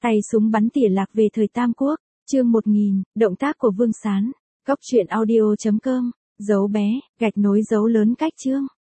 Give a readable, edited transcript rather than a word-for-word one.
Tay súng bắn tỉa lạc về thời Tam Quốc, chương 1000, động tác của Vương Sán. Góc truyện audio.com, dấu bé, gạch nối dấu lớn cách chương.